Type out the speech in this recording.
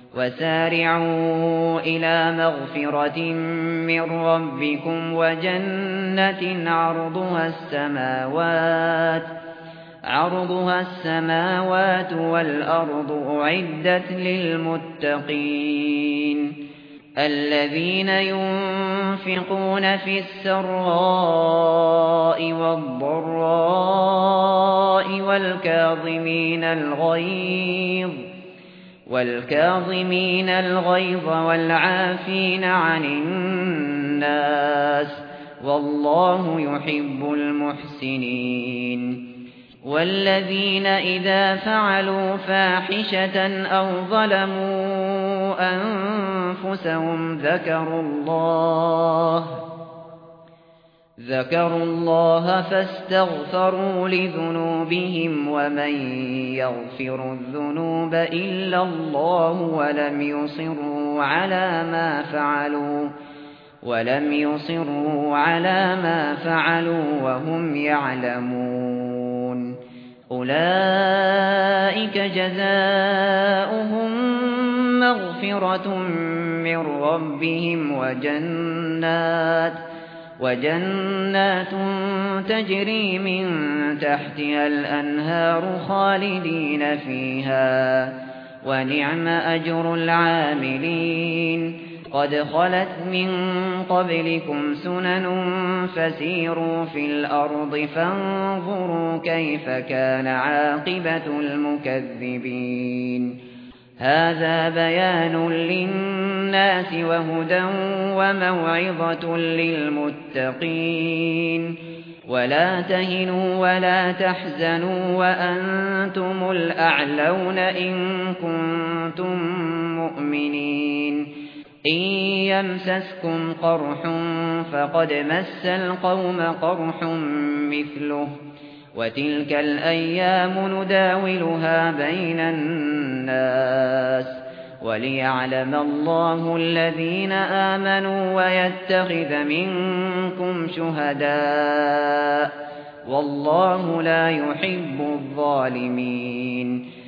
وسارعوا إلى مغفرة من ربكم وجنة عرضها السماوات والأرض أعدت للمتقين الذين ينفقون في السراء والضراء والكاظمين الغيظ والعافين عن الناس والله يحب المحسنين والذين إذا فعلوا فاحشة أو ظلموا أنفسهم ذكروا الله فاستغفروا لذنوبهم ومن يغفر الذنوب إلا الله ولم يصروا على ما فعلوا وهم يعلمون أولئك جزاؤهم مغفرة من ربهم وجنات تجري من تحتها الأنهار خالدين فيها ونعم أجر العاملين قد خلت من قبلكم سنن فسيروا في الأرض فانظروا كيف كان عاقبة المكذبين هذا بيان للناس وهدى وموعظة للمتقين ولا تهنوا ولا تحزنوا وأنتم الأعلون إن كنتم مؤمنين إن يمسسكم قرح فقد مس القوم قرح مثله وتلك الأيام نداولها بين الناس وليعلم الله الذين آمنوا ويتخذ منكم شهداء والله لا يحب الظالمين